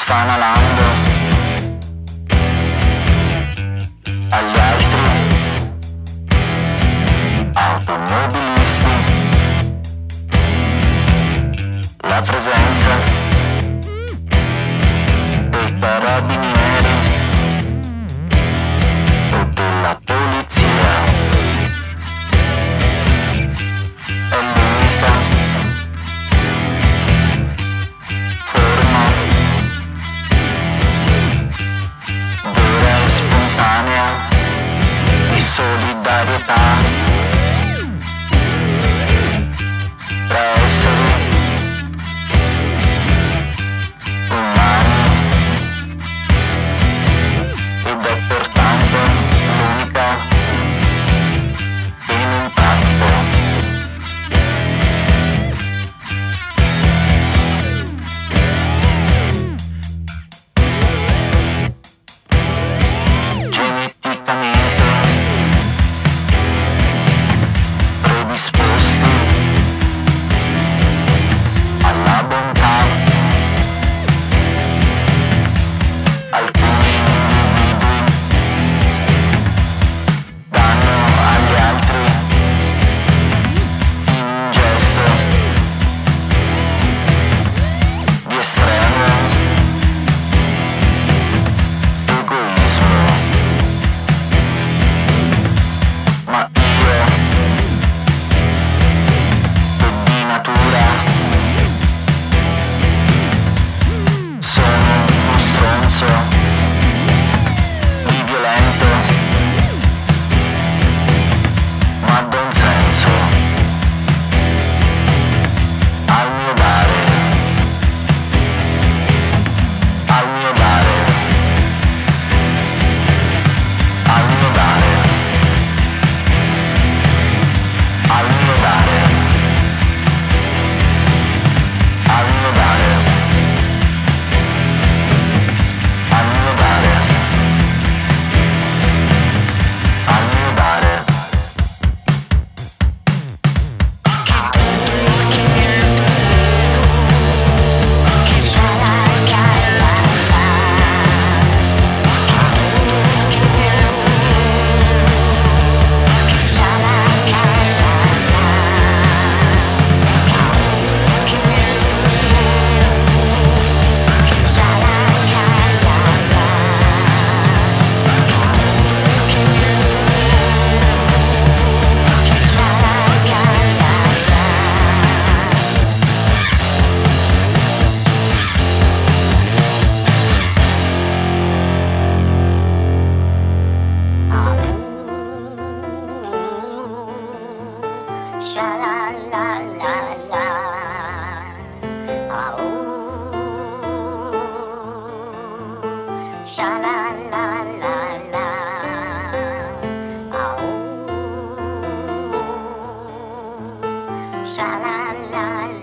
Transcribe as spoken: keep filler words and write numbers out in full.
sfanalando agli altri automobilisti, la presenza dei carabinieri o della polizia è l'unica forma vera e spontanea di solidarietà tra esseri umani ed è pertanto l'unica in impatto. Geneticamente predisposti alla bontà, alcuni individui danno agli altri in un gesto di estremo egoismo, ma io, che di natura sono uno stronzo di violento, ma don senso al mio dare, al mio dare, al mio dare, al mio dare, al mio dare, al mio dare, al mio dare. Sha la la la la, ah ooh, sha la la la la, ah ooh, sha la la la.